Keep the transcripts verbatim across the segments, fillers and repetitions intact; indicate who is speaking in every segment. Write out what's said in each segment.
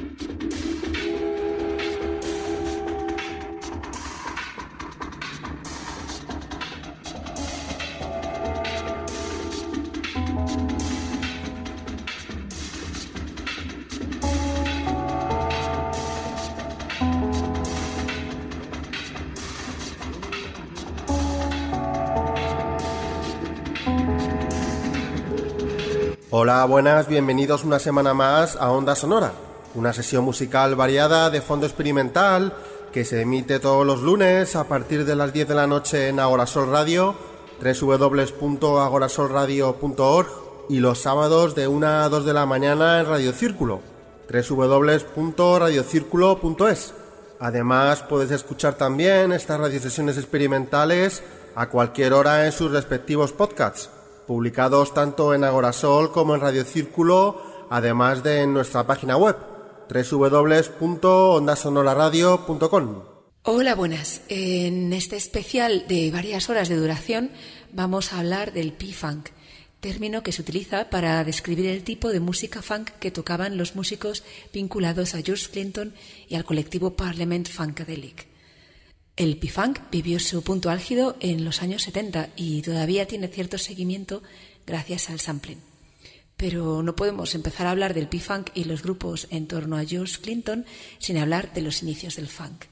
Speaker 1: Hola, buenas, bienvenidos una semana más a Onda Sonora, una sesión musical variada de fondo experimental que se emite todos los lunes a partir de las diez de la noche en Agorasol Radio, doble u doble u doble u punto agorasol radio punto org, y los sábados de una a dos de la mañana en Radio Círculo, doble u doble u doble u punto radio círculo punto es. Además, puedes escuchar también estas radiosesiones experimentales a cualquier hora en sus respectivos podcasts, publicados tanto en Agorasol como en Radio Círculo, además de en nuestra página web, doble u doble u doble u punto onda sonora radio punto com.
Speaker 2: Hola, buenas. En este especial de varias horas de duración vamos a hablar del P-Funk, término que se utiliza para describir el tipo de música funk que tocaban los músicos vinculados a George Clinton y al colectivo Parliament Funkadelic. El P-Funk vivió su punto álgido en los años setenta y todavía tiene cierto seguimiento gracias al sampling. Pero no podemos empezar a hablar del P-Funk y los grupos en torno a George Clinton sin hablar de los inicios del funk.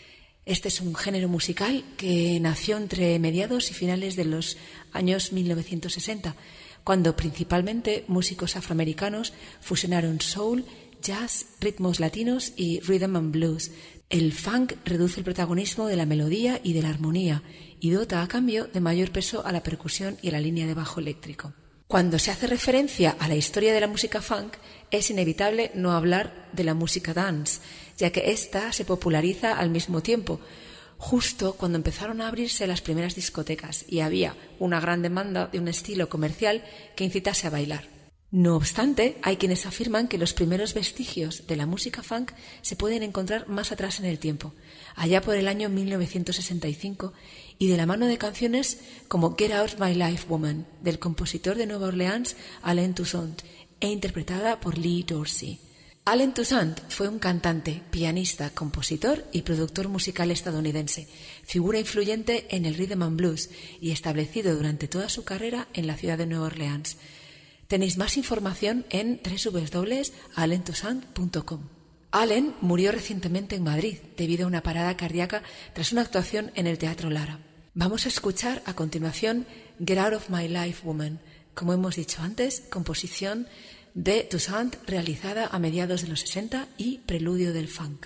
Speaker 2: Este es un género musical que nació entre mediados y finales de los años mil novecientos sesenta, cuando principalmente músicos afroamericanos fusionaron soul, jazz, ritmos latinos y rhythm and blues. El funk reduce el protagonismo de la melodía y de la armonía y dota a cambio de mayor peso a la percusión y a la línea de bajo eléctrico. Cuando se hace referencia a la historia de la música funk, es inevitable no hablar de la música dance, ya que ésta se populariza al mismo tiempo, justo cuando empezaron a abrirse las primeras discotecas y había una gran demanda de un estilo comercial que incitase a bailar. No obstante, hay quienes afirman que los primeros vestigios de la música funk se pueden encontrar más atrás en el tiempo, allá por el año mil novecientos sesenta y cinco, y de la mano de canciones como Get Out My Life Woman, del compositor de Nueva Orleans Allen Toussaint, e interpretada por Lee Dorsey. Allen Toussaint fue un cantante, pianista, compositor y productor musical estadounidense, figura influyente en el rhythm and blues y establecido durante toda su carrera en la ciudad de Nueva Orleans. Tenéis más información en doble u doble u doble u punto allen toussaint punto com. Allen murió recientemente en Madrid debido a una parada cardíaca tras una actuación en el Teatro Lara. Vamos a escuchar a continuación Get Out of My Life Woman, como hemos dicho antes, composición de Toussaint realizada a mediados de los sesenta y preludio del funk.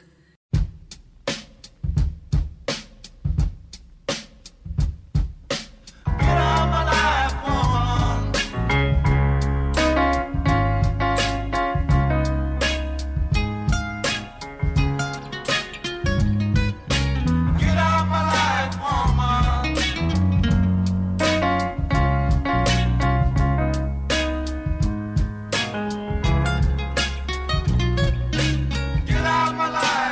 Speaker 3: My life.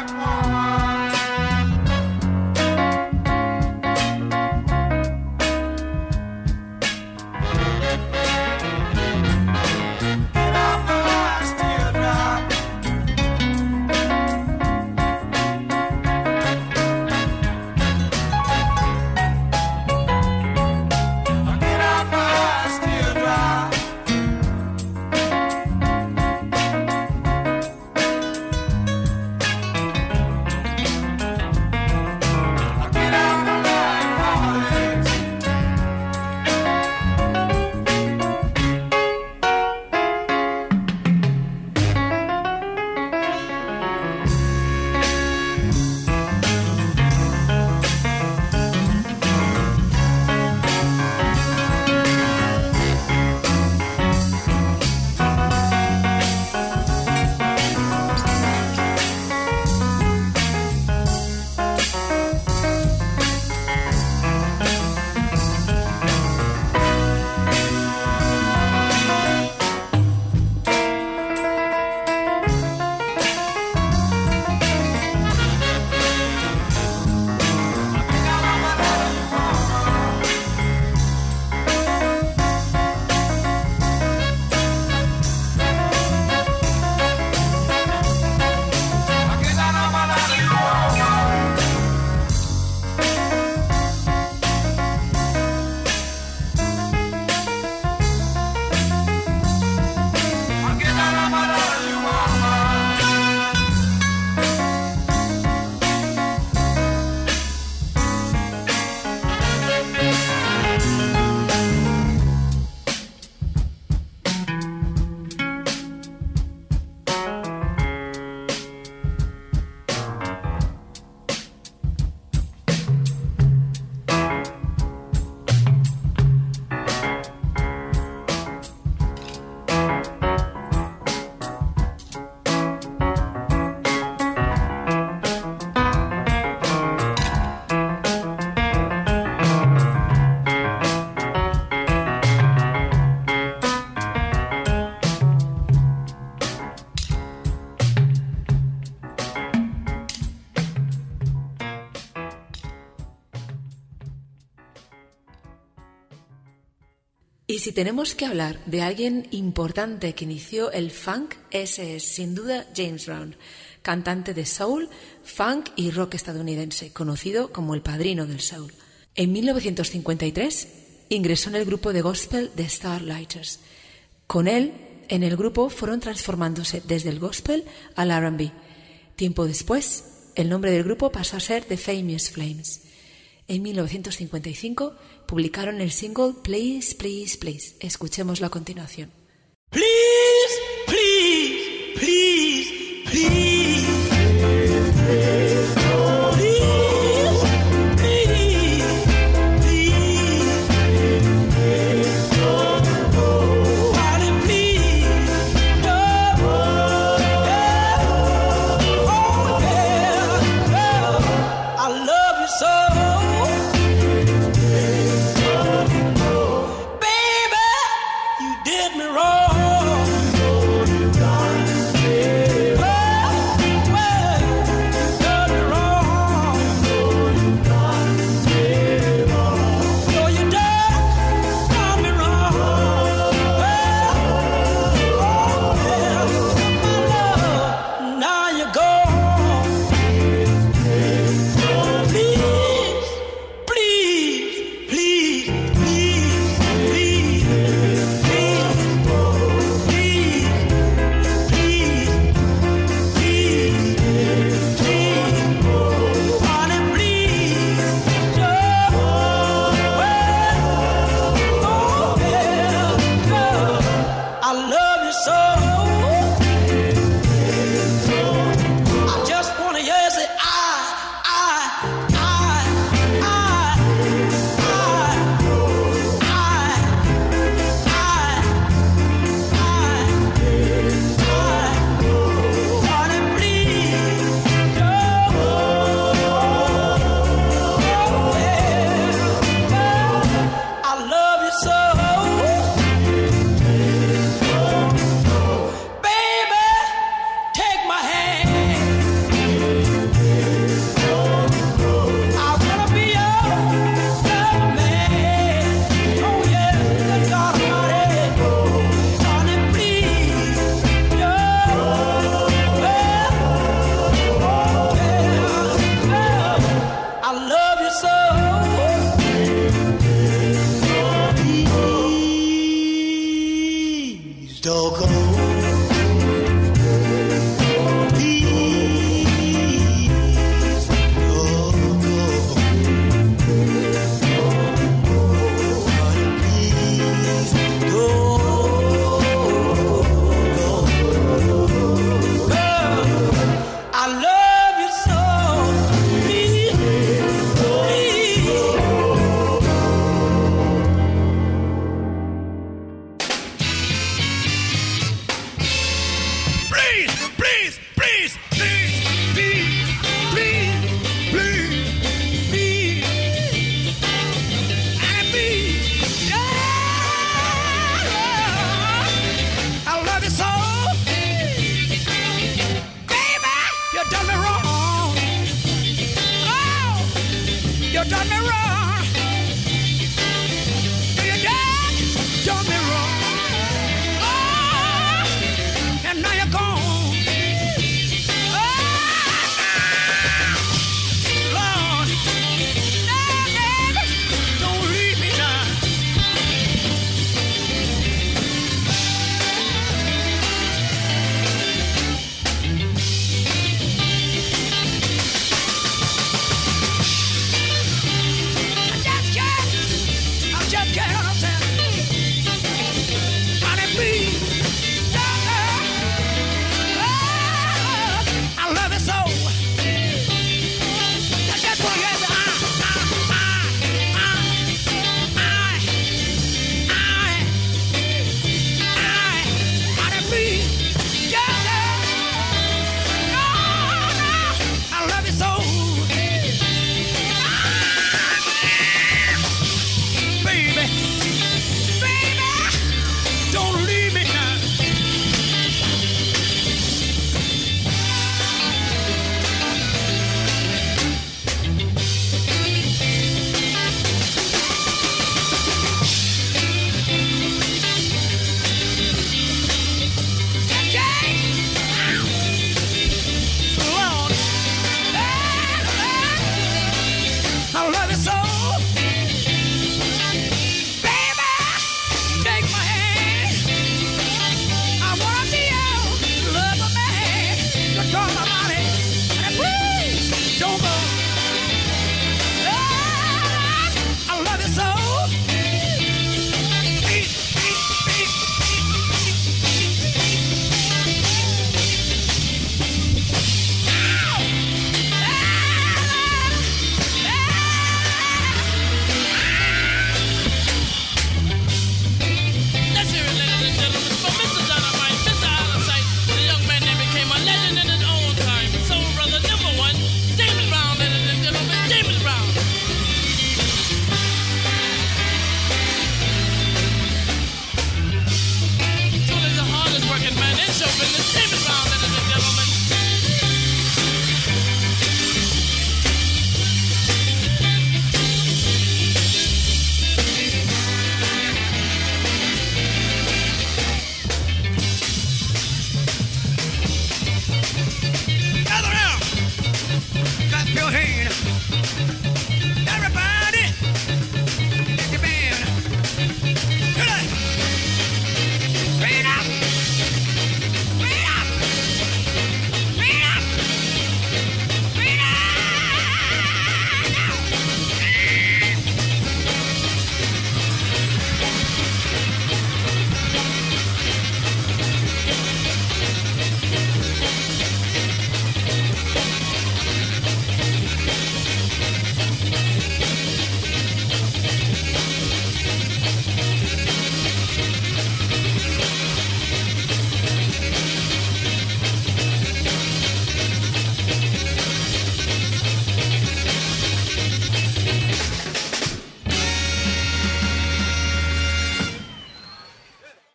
Speaker 2: Y si tenemos que hablar de alguien importante que inició el funk, ese es sin duda James Brown, cantante de soul, funk y rock estadounidense, conocido como el padrino del soul. En mil novecientos cincuenta y tres ingresó en el grupo de gospel The Starlighters. Con él, en el grupo fueron transformándose desde el gospel al R and B. Tiempo después, el nombre del grupo pasó a ser The Famous Flames. En mil novecientos cincuenta y cinco publicaron el single Please, Please, Please. Escuchémoslo a continuación.
Speaker 3: Please, please, please, please.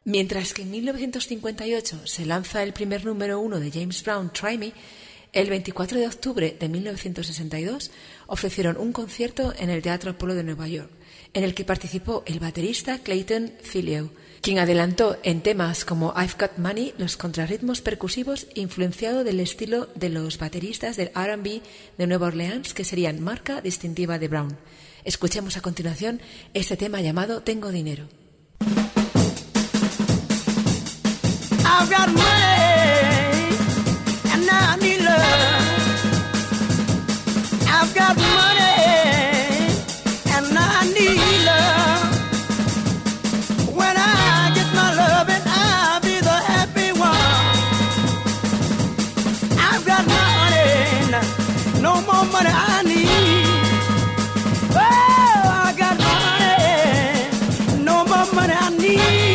Speaker 2: Mientras que en mil novecientos cincuenta y ocho se lanza el primer número uno de James Brown, Try Me, el veinticuatro de octubre de mil novecientos sesenta y dos ofrecieron un concierto en el Teatro Apollo de Nueva York, en el que participó el baterista Clayton Filio, quien adelantó en temas como I've Got Money los contrarritmos percusivos influenciado del estilo de los bateristas del R and B de Nueva Orleans, que serían marca distintiva de Brown. Escuchemos a continuación este tema llamado Tengo Dinero.
Speaker 3: I've got money and now I need love. I've got money and now I need love. When I get my love and I'll be the happy one. I've got money, no more money I need. Oh, I got money, no more money I need.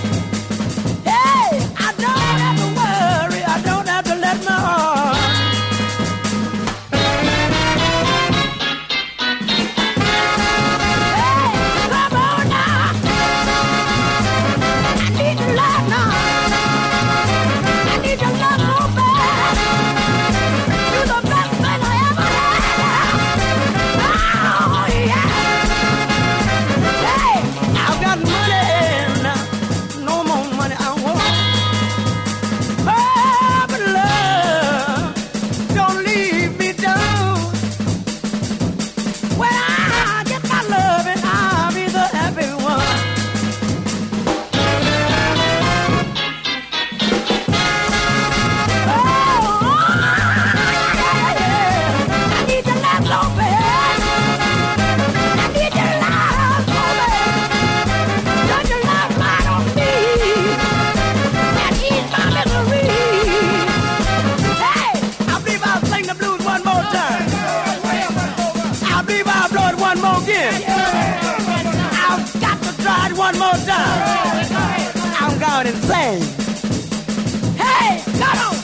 Speaker 3: One more time, I'm going insane. Hey, come on!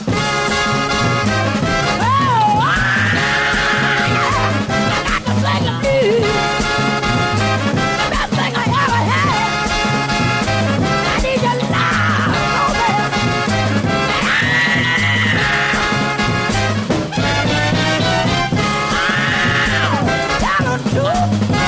Speaker 3: Oh, I got to sing the blues, the best thing I ever had. I need your love, oh baby. Oh, tell the truth.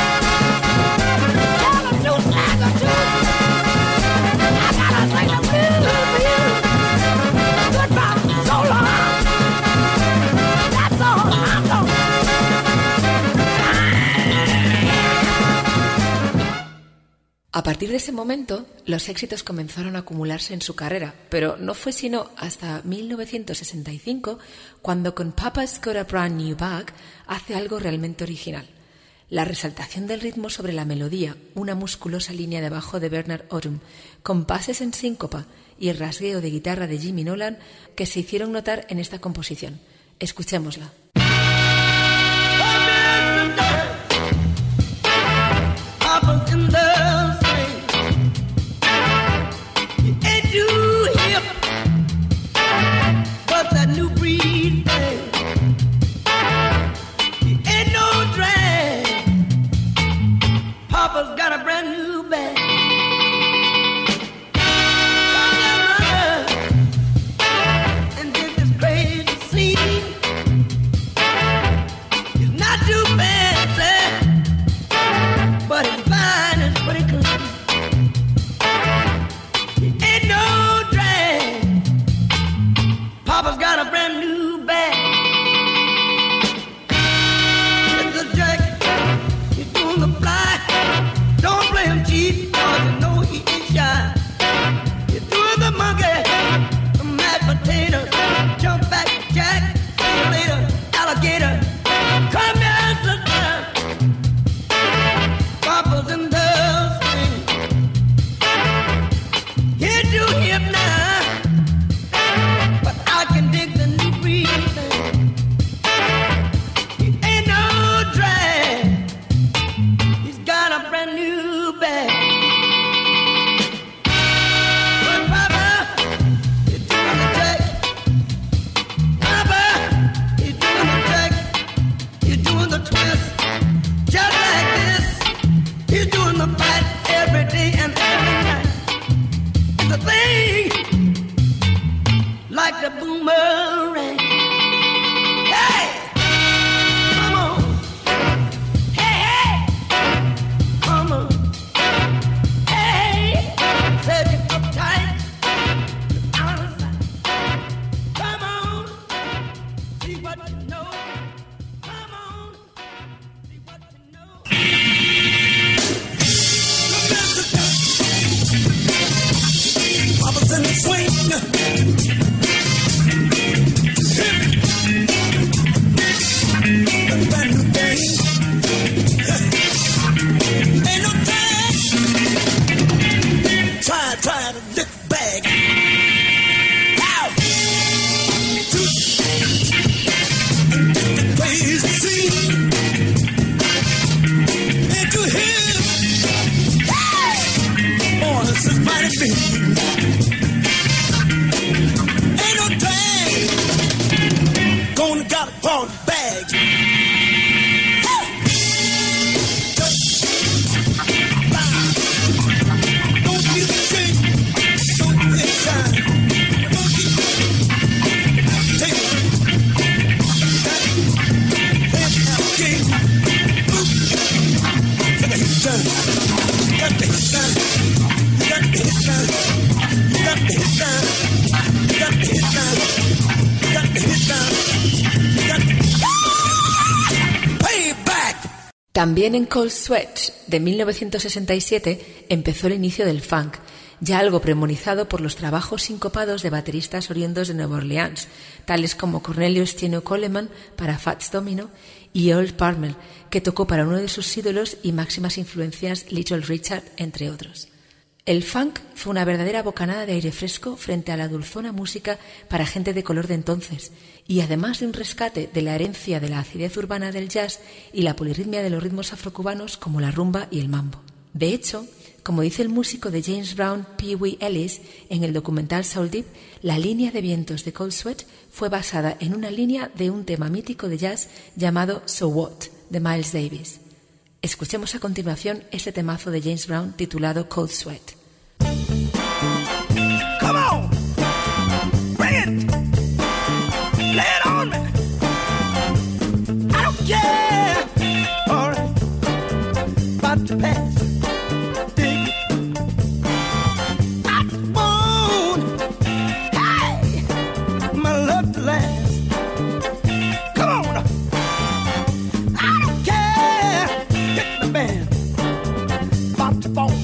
Speaker 2: A partir de ese momento, los éxitos comenzaron a acumularse en su carrera, pero no fue sino hasta mil novecientos sesenta y cinco cuando con Papa's Got a Brand New Bag hace algo realmente original. La resaltación del ritmo sobre la melodía, una musculosa línea de bajo de Bernard Odum, compases en síncopa y el rasgueo de guitarra de Jimmy Nolan que se hicieron notar en esta composición. Escuchémosla.
Speaker 3: Papa's got a brand new bag. And this is crazy scene. Murray. Hey, come on. Hey, hey, come on. Hey, said you uptight. Come on, see what you know. Come on, see what you know. Papa's in the swing. Brand new thing. Ain't no time. Try, try to lick back. Ow! Praise the sea. And to him. Hey! Oh, this is mighty big. Ain't no time. Gonna got a ball bag.
Speaker 2: También en Cold Sweat, de mil novecientos sesenta y siete, empezó el inicio del funk, ya algo premonizado por los trabajos sincopados de bateristas oriundos de Nueva Orleans, tales como Cornelius Tino Coleman para Fats Domino y Earl Palmer, que tocó para uno de sus ídolos y máximas influencias, Little Richard, entre otros. El funk fue una verdadera bocanada de aire fresco frente a la dulzona música para gente de color de entonces, y además de un rescate de la herencia de la acidez urbana del jazz y la polirritmia de los ritmos afrocubanos como la rumba y el mambo. De hecho, como dice el músico de James Brown, Pee Wee Ellis, en el documental Soul Deep, la línea de vientos de Cold Sweat fue basada en una línea de un tema mítico de jazz llamado So What, de Miles Davis. Escuchemos a continuación este temazo de James Brown titulado Cold Sweat.
Speaker 3: Come on, bring it, lay it on me. I don't care, all right, about the past. Dig it. I just want, hey, my love to last. Come on, I don't care, hit the band, about to fall.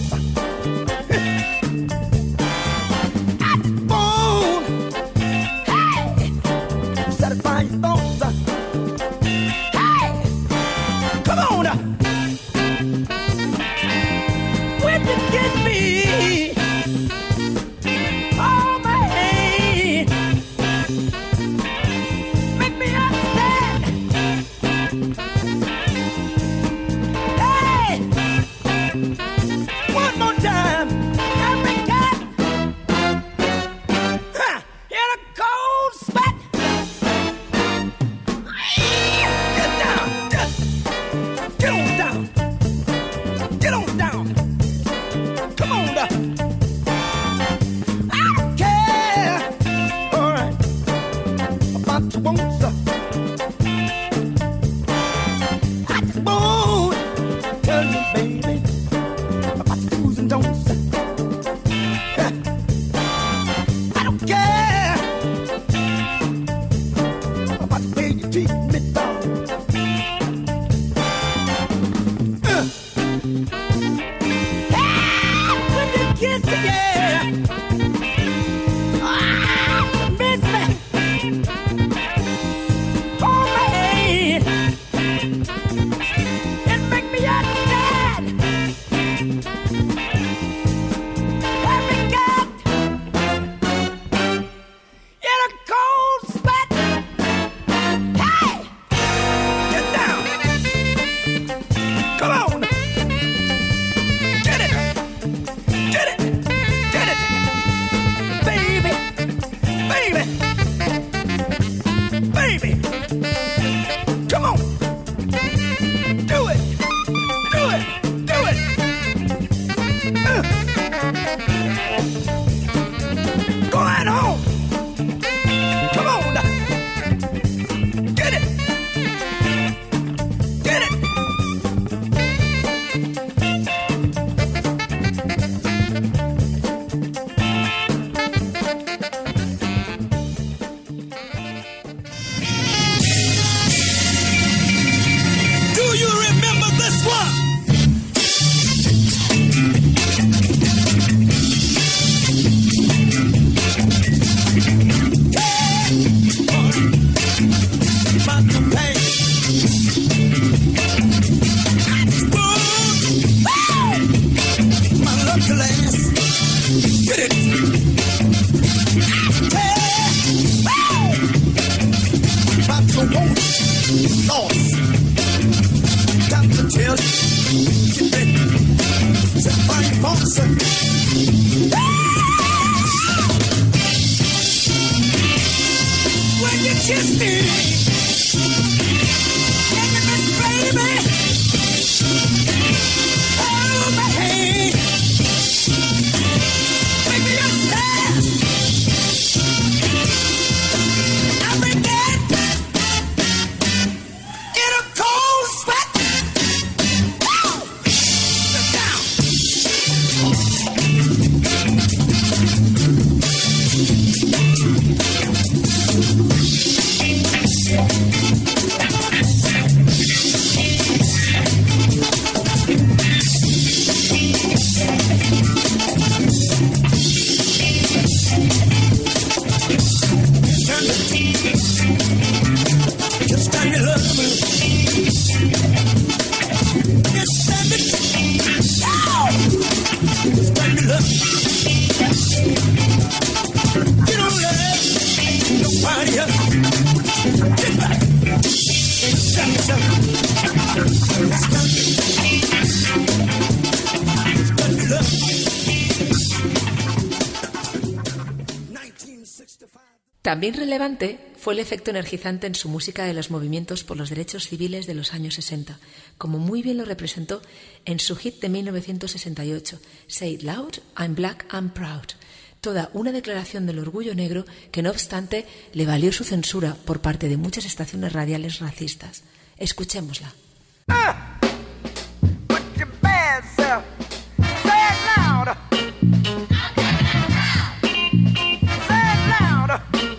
Speaker 3: Come on. You don't let nobody else. Get back. Stop yourself.
Speaker 2: También relevante fue el efecto energizante en su música de los movimientos por los derechos civiles de los años sesenta, como muy bien lo representó en su hit de mil novecientos sesenta y ocho, Say It Loud, I'm Black, I'm Proud, toda una declaración del orgullo negro que, no obstante, le valió su censura por parte de muchas estaciones radiales racistas. Escuchémosla.
Speaker 3: Ah, put your bad self. Say it loud. Say it loud.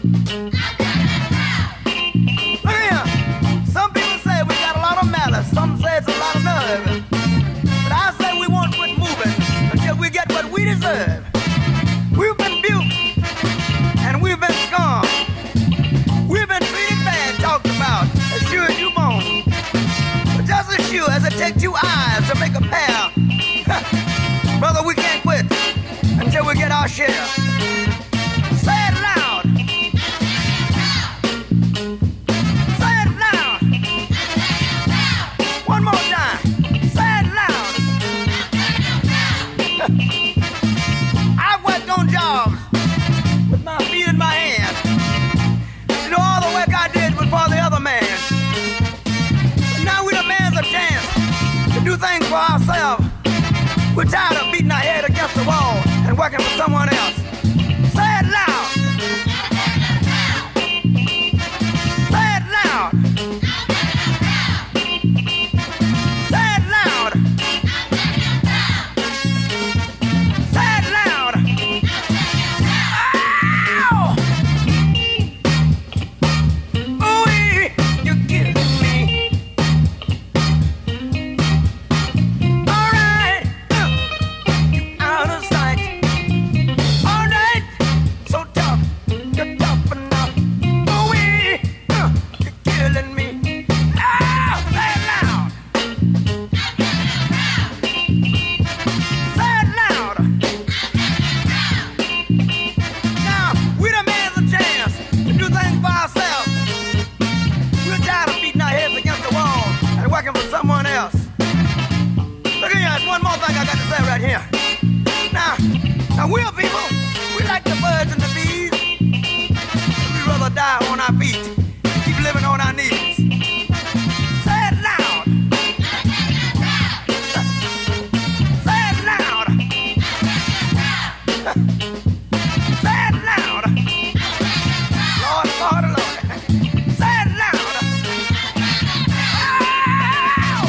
Speaker 3: Look here. Some people say we got a lot of malice. Some say it's a lot of nerve. But I say we won't quit moving until we get what we deserve. We've been buked and we've been scorned. We've been treated bad, talked about, as sure as you born. But just as sure as it takes two eyes to make a pair, brother, we can't quit until we get our share. Say it loud. Say it loud. One more time. Say it loud. I've worked on jobs with my feet in my hands. You know, all the work I did was for the other man. But now we demand a chance to do things for ourselves. We're tired of beating our head against the wall and working for someone else. Say it loud. Say it loud. Say it loud. Say it loud. Ow! Ooh-wee, you're killing me. All right, uh, you out of sight. All right, so tough, you're tough enough. Ooh-wee, uh, you're killing me. Ow, say it loud. Say it loud. Now, we demand a chance to do things for ourselves. We're tired of beating our heads against the wall and working for someone else. Look here, there's one more thing I got to say right here. Now, now we're people, we like the birds and the bees. We'd rather die on our feet than keep living on our knees. Say it loud. Say it loud. Say it loud. Lord, Lord, Lord. Say it loud. Ow!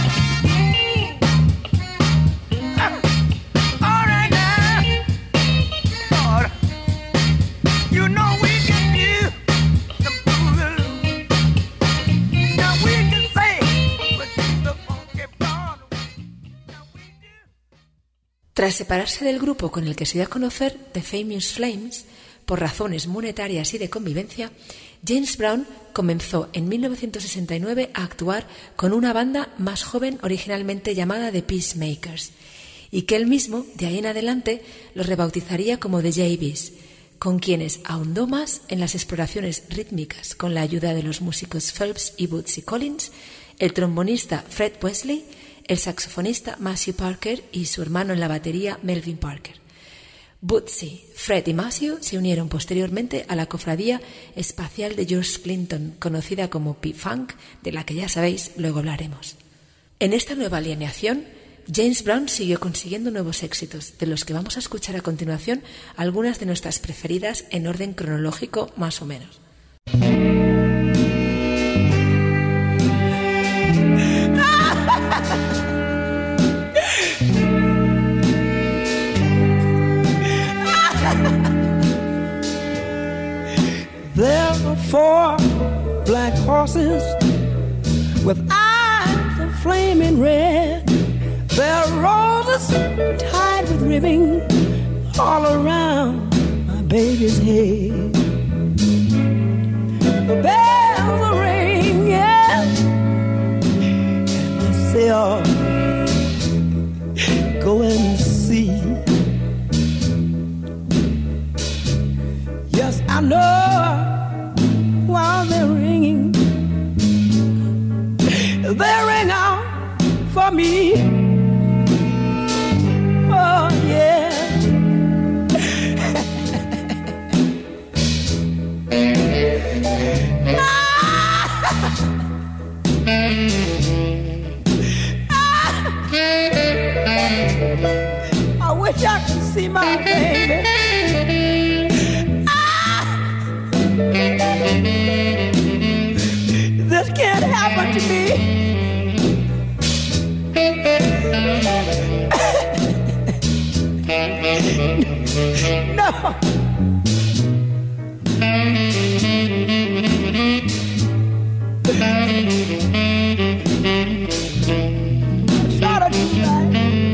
Speaker 3: All right now. Lord, you know we can do the boogaloo. Now we can say what the funky Broadway. Now we do.
Speaker 2: Tras separarse del grupo con el que se dio a conocer, The Famous Flames, por razones monetarias y de convivencia, James Brown comenzó en mil novecientos sesenta y nueve a actuar con una banda más joven originalmente llamada The Peacemakers, y que él mismo, de ahí en adelante, los rebautizaría como The J Bs, con quienes ahondó más en las exploraciones rítmicas con la ayuda de los músicos Phelps y Bootsy Collins, el trombonista Fred Wesley, el saxofonista Matthew Parker y su hermano en la batería Melvin Parker. Bootsy, Fred y Matthew se unieron posteriormente a la cofradía espacial de George Clinton, conocida como P-Funk, de la que ya sabéis, luego hablaremos. En esta nueva alineación, James Brown siguió consiguiendo nuevos éxitos, de los que vamos a escuchar a continuación algunas de nuestras preferidas en orden cronológico más o menos.
Speaker 4: There are four black horses with eyes of flaming red. Their roses tied with ribbon all around my baby's head. The bells are ringing, and they say, oh, go and see. I know while they're ringing, they ring out for me. Oh yeah. I wish I could see my baby. Ah! This can't happen to me. No. Try to do right.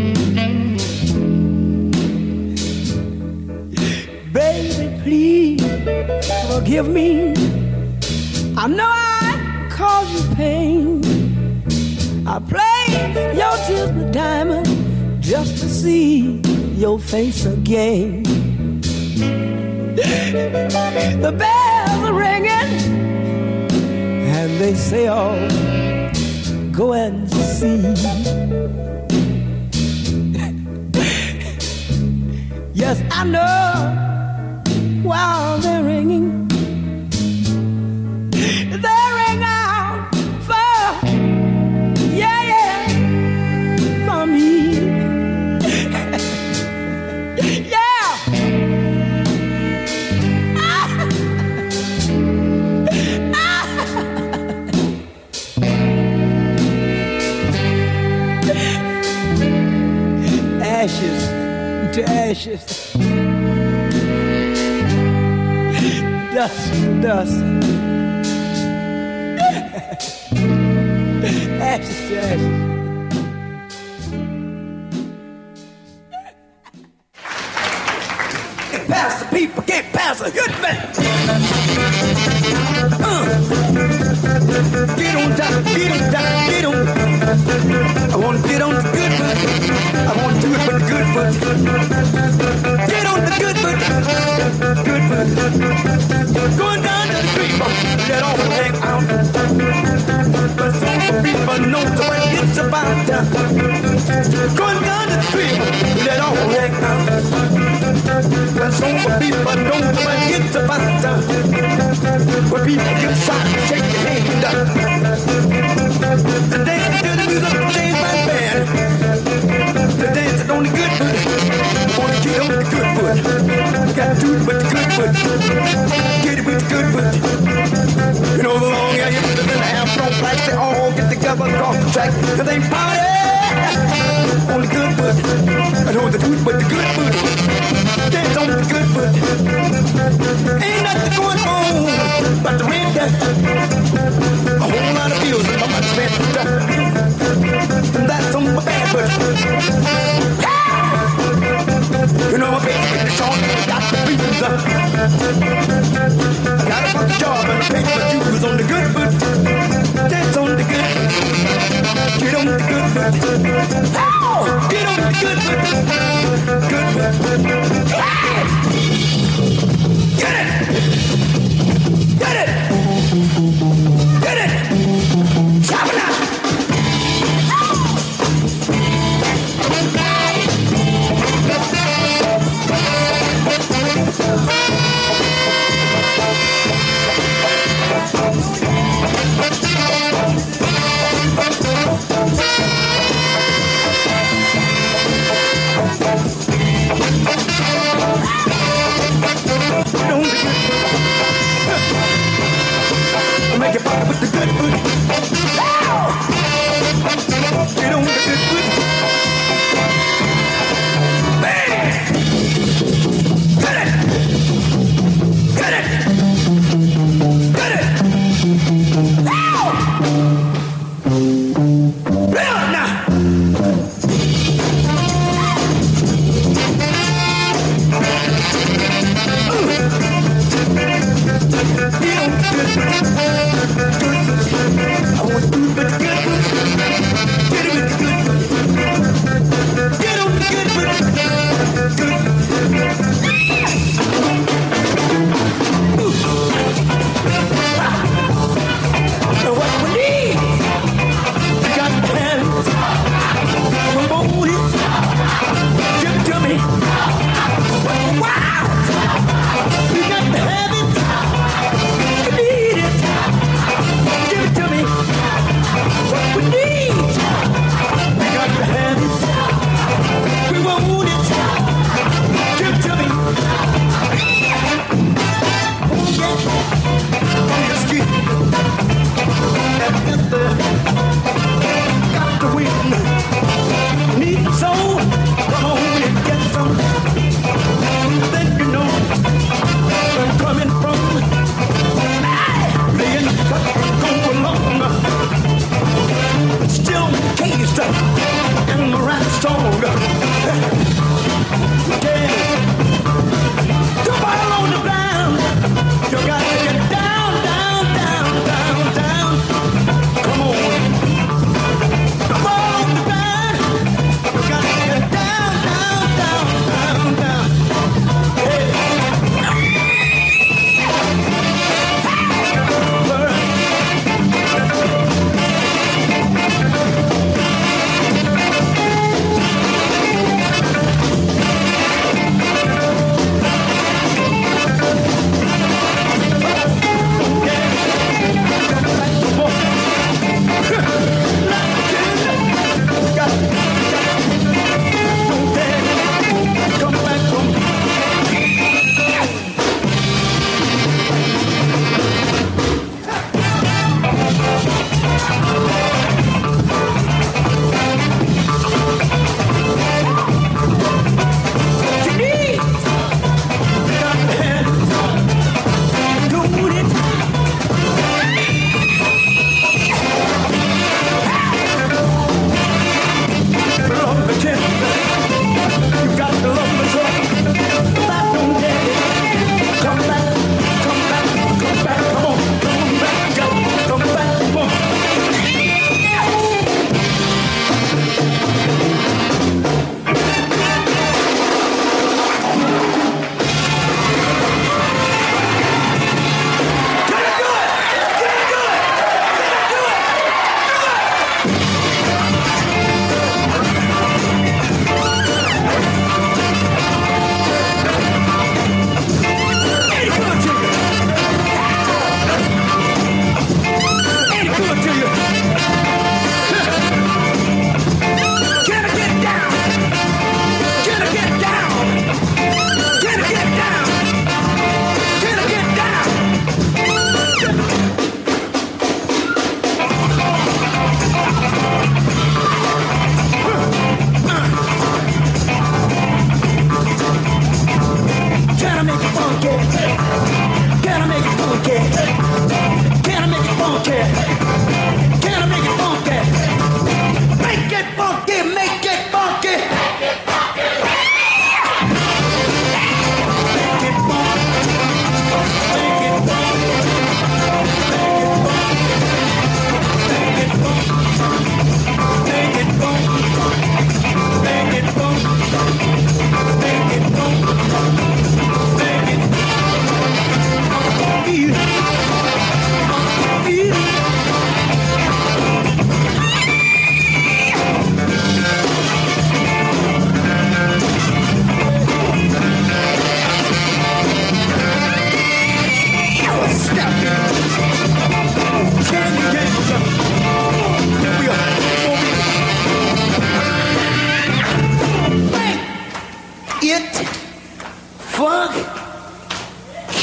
Speaker 4: Baby, please forgive me. I know I caused you pain. I played your tears with diamonds just to see your face again. The bells are ringing and they say, oh, go and see. Yes, I know while they're ringing, they ring out for, yeah, yeah, for me. Yeah. Ah. Ah. Ashes to ashes, dust to dust, ashes to ashes. Get past the people, get past the good man. Uh. Get on top, get on top, get on. I want to get on the good foot. I want to do it with the good foot. Get on the good foot, good foot. Going down to the street, let all hang out. But some people know the way it's about time. Going down to the street, let all hang out. But some people know the way it's about time. Where people get shot and shake their hand up. The dance to the music changed my band. The dance on the good foot. Wanna get on the good foot. Gotta do it with the good foot. Get it with the good foot. You know the long hair, you put it in the half front blacks. They all get together across the track. Cause they party on the good foot. I know the dude with the good foot. Dance on the good foot. Ain't nothing going on but the wind down. A whole lot of bills in my money spent. And that's on my bad foot. You know my baby get the song, got the beatings up. Gotta put the job and pay for dues on the good foot. Dance on the good foot. Get on the good foot. Oh, get on the good foot. Good foot. Hey!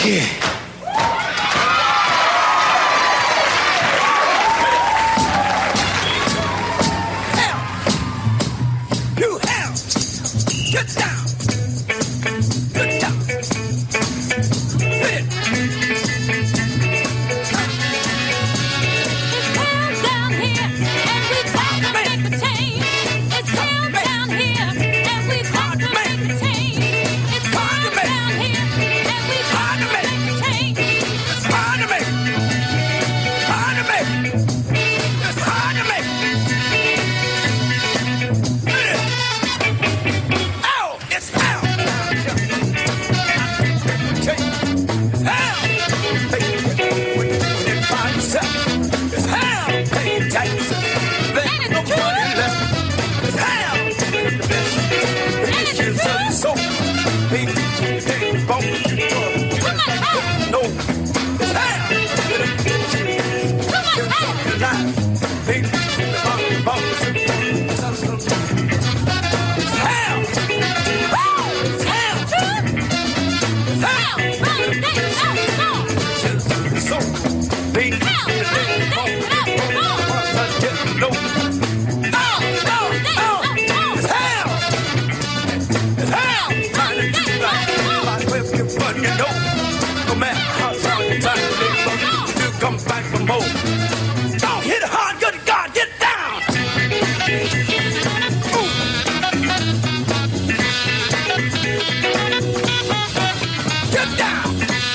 Speaker 4: Yeah. Get down. Get down. Hit it.
Speaker 5: It's hell down here, and we've got to make a change. It's hell down here, and we've got to make a change. It's hell down here, and we've got to make a change.
Speaker 4: It's hard to make. Hard to make. It's hard to make. Hit it. Ow! It's hell. It's hell. Hey, when you do it by yourself, it's hell. Pay taxes. There ain't no money left. It's hell. The best. It's kids of your soul. Ain't ain't bone. No. It's hell. Your life. Ain't the bones. It's hell. It's hell. It's hell. So, baby, no, no, no, no, it's hell. It's hell. Trying to do right by the way you put your nose. No matter how hard you try to live, you still come back for more. Oh, hit it hard, good God, get down. Ooh. Get down.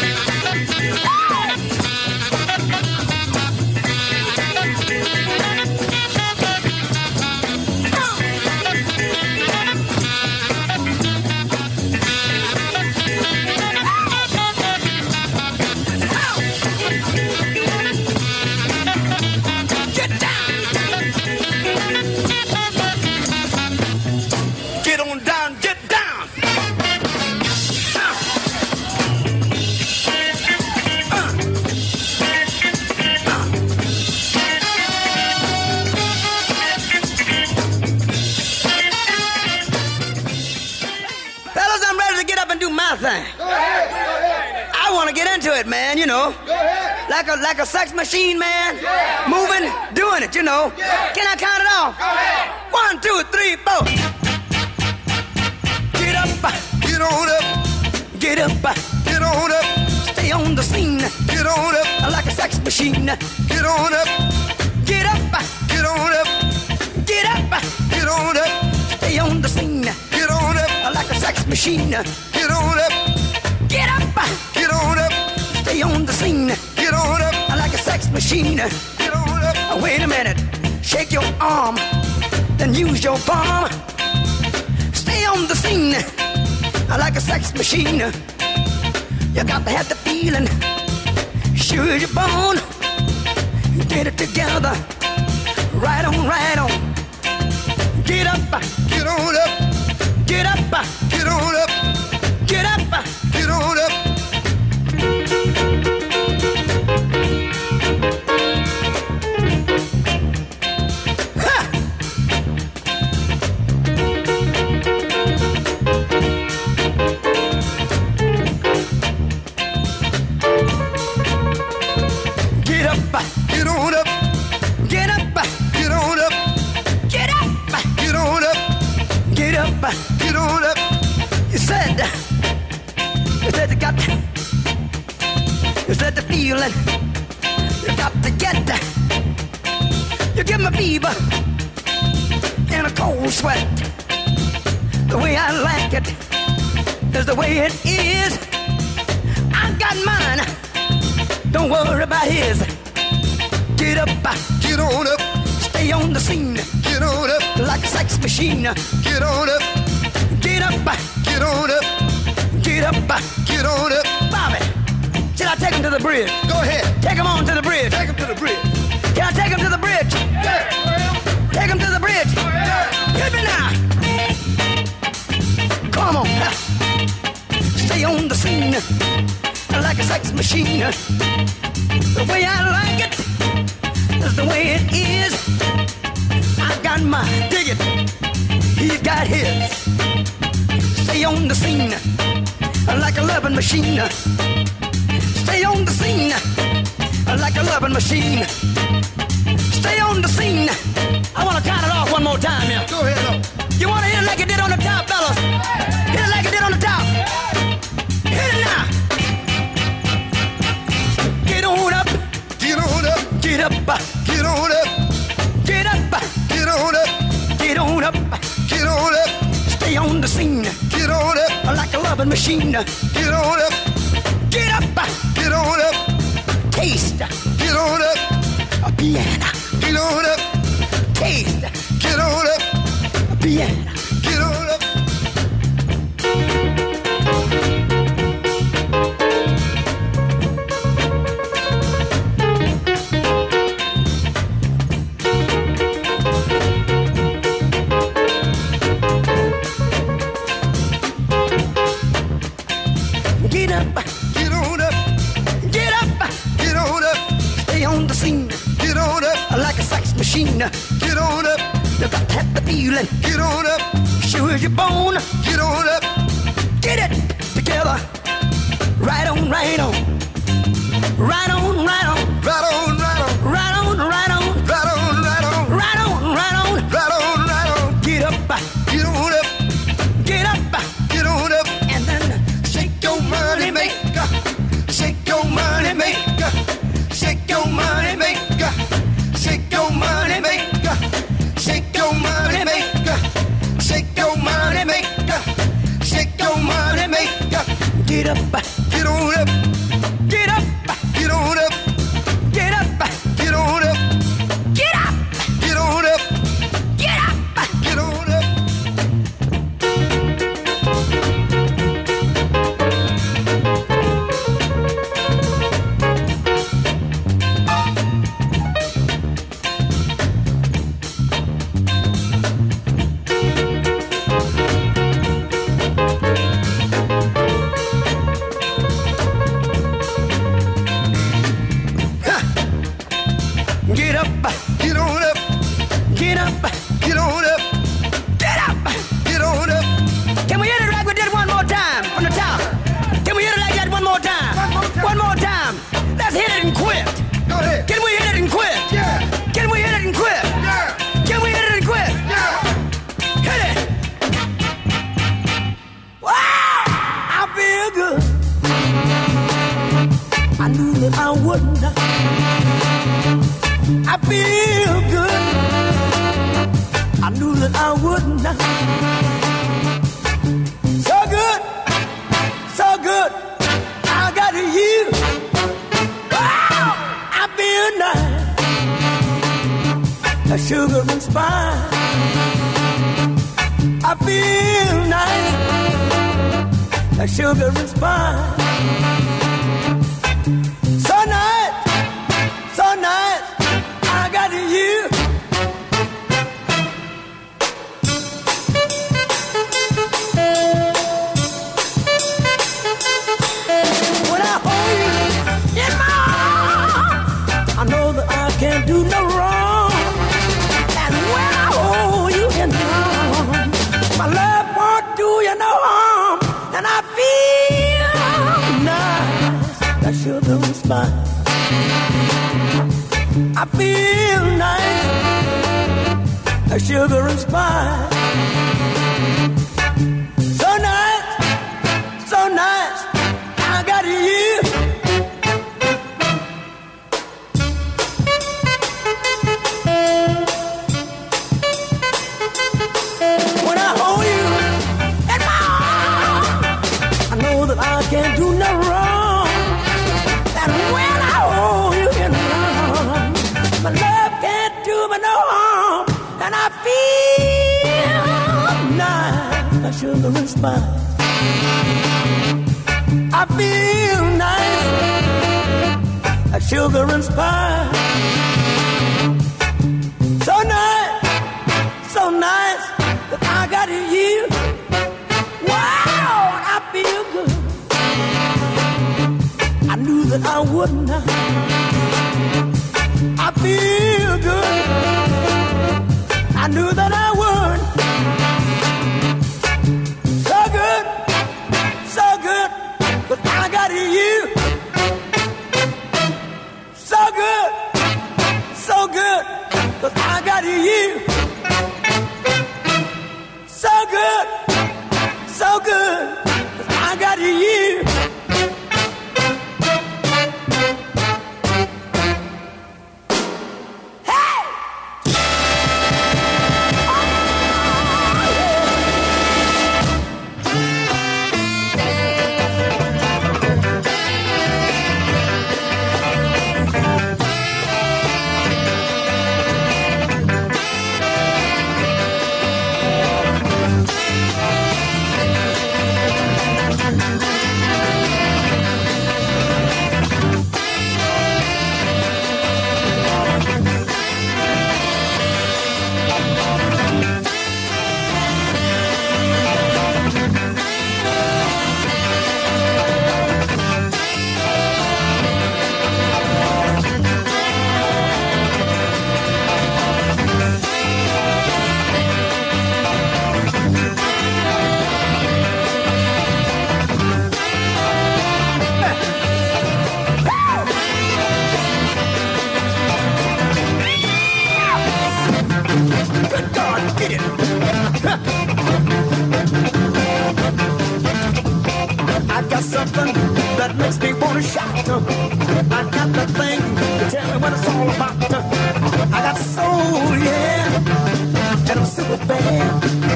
Speaker 4: Get down. Get on down, get down. Uh. Uh. Uh.
Speaker 3: Fellas, I'm ready to get up and do my thing. I want to get into it, man, you know. Like a like a sex machine, man. Moving, doing it, you know. Can I count it off? One, two, three, four. Get up,
Speaker 4: Get on up,
Speaker 3: get up,
Speaker 4: get on up,
Speaker 3: stay on the scene.
Speaker 4: get on up,
Speaker 3: Like a sex machine.
Speaker 4: get on up,
Speaker 3: Get up,
Speaker 4: get on up,
Speaker 3: get up,
Speaker 4: get on up,
Speaker 3: stay on the scene.
Speaker 4: get on up,
Speaker 3: Like a sex machine.
Speaker 4: get on up,
Speaker 3: Get up,
Speaker 4: get on up,
Speaker 3: stay on the scene.
Speaker 4: get on up,
Speaker 3: Like a sex machine.
Speaker 4: get on up.
Speaker 3: Uh, Wait a minute, shake your arm, then use your palm. Stay on the scene, uh, like a sex machine. You got to have the feeling, sure you're born. Get it together, right on, right on. Get up,
Speaker 4: Get on up,
Speaker 3: get up,
Speaker 4: get on up,
Speaker 3: get up.
Speaker 4: get on up.
Speaker 3: Ha! Get up,
Speaker 4: Get on up,
Speaker 3: get up,
Speaker 4: get on up,
Speaker 3: get up,
Speaker 4: get on up,
Speaker 3: get up.
Speaker 4: get on up.
Speaker 3: You said, you said you got, you said the feeling, you got to get. You give me fever and a cold sweat. The way I like it is the way it is. I got mine, don't worry about his. Get up,
Speaker 4: Get on up,
Speaker 3: stay on the scene
Speaker 4: get on up,
Speaker 3: like a sex machine.
Speaker 4: get on up,
Speaker 3: Get up,
Speaker 4: get on up,
Speaker 3: get up.
Speaker 4: get on up.
Speaker 3: Bobby, should I take him to the bridge?
Speaker 4: Go ahead,
Speaker 3: Take him on to the bridge.
Speaker 4: take him to the bridge.
Speaker 3: Can I take him to the bridge? Take him to the bridge. Hit me now. Come on. Stay on the scene like a sex machine. The way I like it is the way it is. I got mine. Dig it. He's got his. Stay on the scene like a loving machine.
Speaker 4: on the scene like a loving machine. Stay on the scene. I want to count it off one more time here. Go ahead, though. You want to hit it like you did on the top, fellas? Hit it like you did on the top. Hit it now. Get on up.
Speaker 6: Get on up.
Speaker 4: Get up.
Speaker 6: Get on up.
Speaker 4: Get up.
Speaker 6: Get on up.
Speaker 4: Get on up.
Speaker 6: Get on up.
Speaker 4: Stay on the scene
Speaker 6: Get on up.
Speaker 4: like a loving machine.
Speaker 6: Get on up.
Speaker 4: Get up.
Speaker 6: Get on up.
Speaker 4: Taste
Speaker 6: Get on up.
Speaker 4: a piano.
Speaker 6: Get on up.
Speaker 4: Taste
Speaker 6: Get on up.
Speaker 4: a piano.
Speaker 6: Get on up.
Speaker 4: Get up.
Speaker 6: Get on up.
Speaker 4: Get up.
Speaker 6: Get on up.
Speaker 4: Stay on the scene
Speaker 6: Get on up.
Speaker 4: like a sex machine.
Speaker 6: Get on up.
Speaker 4: You got to have the feeling.
Speaker 6: Get on up.
Speaker 4: Sure as your bone.
Speaker 6: Get on up.
Speaker 4: Get it together. Right on, right on. Right on, right on.
Speaker 6: Right on, right on.
Speaker 4: Right on, right on.
Speaker 6: Right on, right on.
Speaker 4: Right on, right on.
Speaker 6: Right on, right on.
Speaker 4: Get up.
Speaker 6: Get on up.
Speaker 4: Get up.
Speaker 6: Get on up.
Speaker 4: And then shake your money maker.
Speaker 6: Shake your money maker. Shake your money maker. Shake your money maker. Shake your money maker. Shake your money maker. Shake your money maker.
Speaker 4: Get up.
Speaker 6: Get on up.
Speaker 4: Get up.
Speaker 6: Get on up.
Speaker 4: Get up.
Speaker 6: Get on up.
Speaker 4: Get up.
Speaker 6: Get on up.
Speaker 4: Get up.
Speaker 6: Get on up.
Speaker 4: Get up.
Speaker 6: Get on up.
Speaker 4: Get up.
Speaker 6: Get on up.
Speaker 4: Get up.
Speaker 6: Get on up.
Speaker 4: Can we hit it like we did one more time from the top? Can we hit it like that one more time? One more time. Let's hit it and quit.
Speaker 6: Go ahead.
Speaker 4: Can we hit it and quit?
Speaker 6: Yeah.
Speaker 4: Can we hit it and quit?
Speaker 6: Yeah.
Speaker 4: Can we hit it and quit?
Speaker 6: Yeah.
Speaker 4: Hit it. Wow! I feel good. I knew that I wouldn't. I feel good. I knew that I wouldn't. So good. So good. I got you. Wow! I feel nice. A sugar and spice. I feel nice. A sugar and spice. So nice. So nice. I got you. When I hold you in my arms, I know that I can't do no wrong. And when I hold you in my arms, my love won't do you no harm. And I feel nice, that sugar and spice. I feel nice, like sugar and spice. So nice, so nice, I got you. When I hold you in my arms, I know that I can't do no wrong. And when I hold you in my arms, my love can't do me no harm. And I feel nice, like sugar and spice. I feel nice, like sugar and spice. So nice, so nice, that I got you. Wow, I feel good. I knew that I wouldn't. I feel good. I knew that I would. So good, so good, but I got you. that makes me wanna shout. I got that thing to tell me what it's all about. I got soul, yeah, and I'm super bad.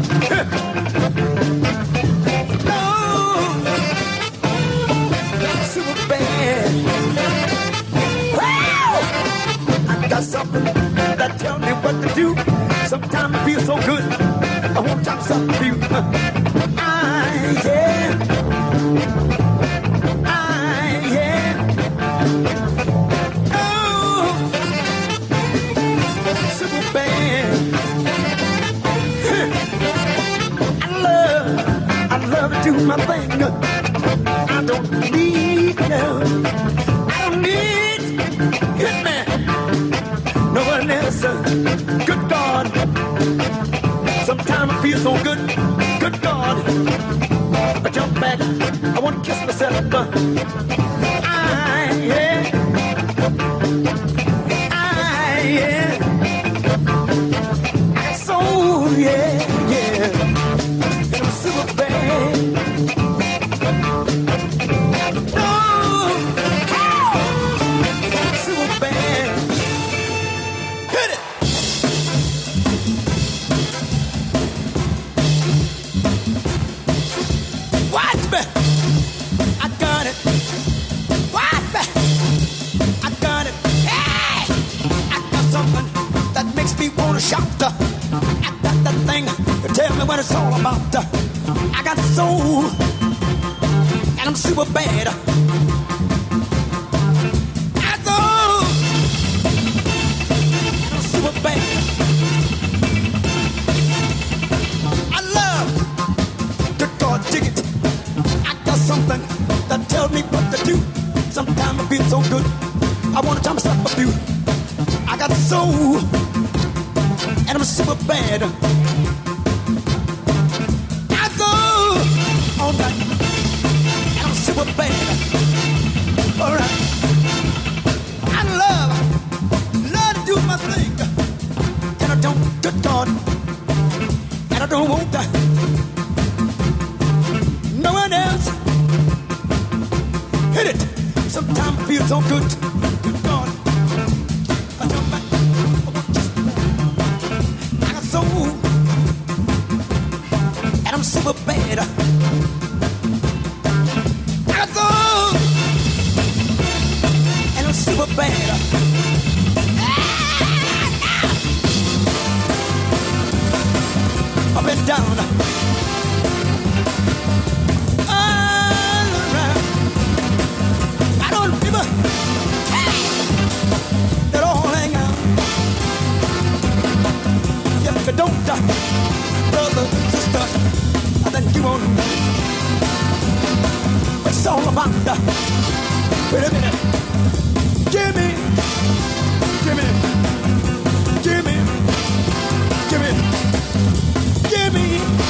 Speaker 4: Oh, super bad. Wow! I got something that tell me what to do. Sometimes it feels so good. I want to talk something to you. I, yeah. I, yeah. Oh, super bad. I love, I love to do my thing. I don't need no, I don't need hit me. No one else. Good God. Sometimes I feel so good. Good God. I jump back. I want to kiss myself. I, yeah. I, yeah. I got soul, yeah, yeah. And I'm super bad. No. Oh. Super bad. Hit it. Watch me. I got it. Watch me. I got it. Hey! I got something that makes me wanna shout. I got that thing to tell me what it's all about. I got soul, and I'm super bad. I go, and I'm super bad. I love to God dig it. I got something that tells me what to do. Sometimes I feel so good. I wanna tell myself a few. I got soul, and I'm super bad. I go all night, and I'm super bad. All right, I love, love to do my thing, and I don't, good God, and I don't want that. No one else. Hit it. Sometimes it feels so good. Good God. I jump back. I got soul, and I'm super bad. I got soul, and I'm super bad. Up and down. All around. I don't give a hey. They're all hang out. If you don't, uh, brother, sister, then you won't know what it's all about. Uh, wait a minute. Gimme, gimme, gimme, gimme, gimme,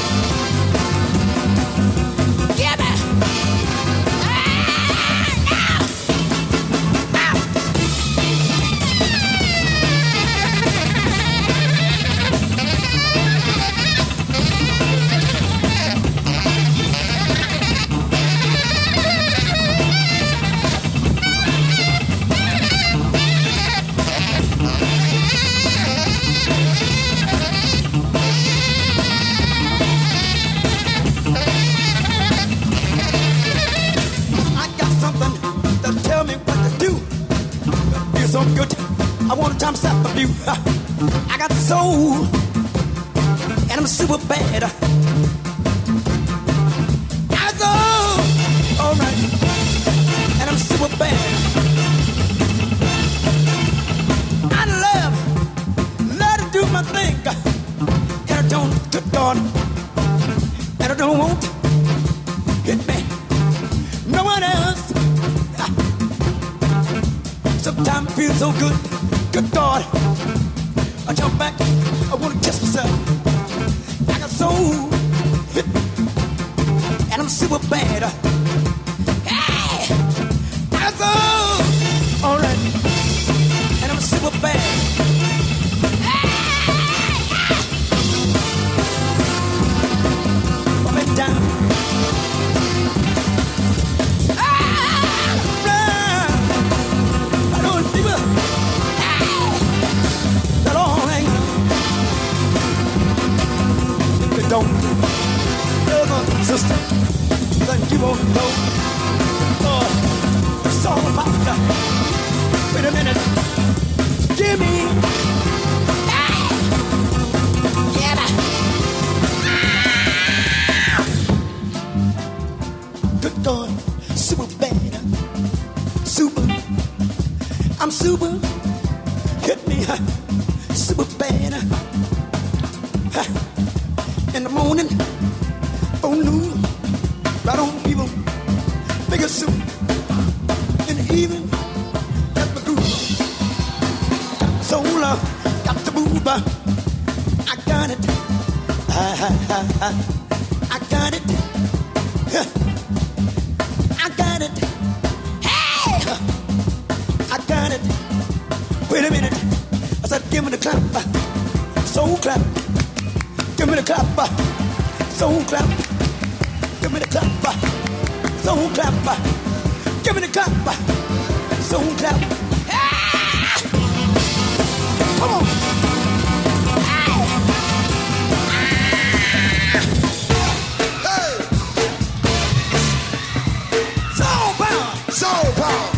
Speaker 4: gimme. So good, I want to time stop of you. I got soul, and I'm super bad. I go, all right, and I'm super bad. I love, love to do my thing, and I don't, good God, and I don't want hit me, no one else. Sometimes it feels so good, good God. I jump back, I wanna kiss myself. I got soul, and I'm super bad. Hey, I got soul, alright, and I'm super bad. Up and down. Ah! I'm super, hit me, uh, super bad. Uh, in the morning, on noon, right on people, make a soup. In the evening, that's my groove. Got my soul, uh, got the move, uh, I got it. I, I, I, I, I got it. Huh. I got it. Hey! I got it. Wait a minute. I said, give me the clap. Soul clap. Give me the clap. Soul clap. Give me the clap. Soul clap. Give me the clap. Soul clap. Ah! Come on.
Speaker 6: Soul power.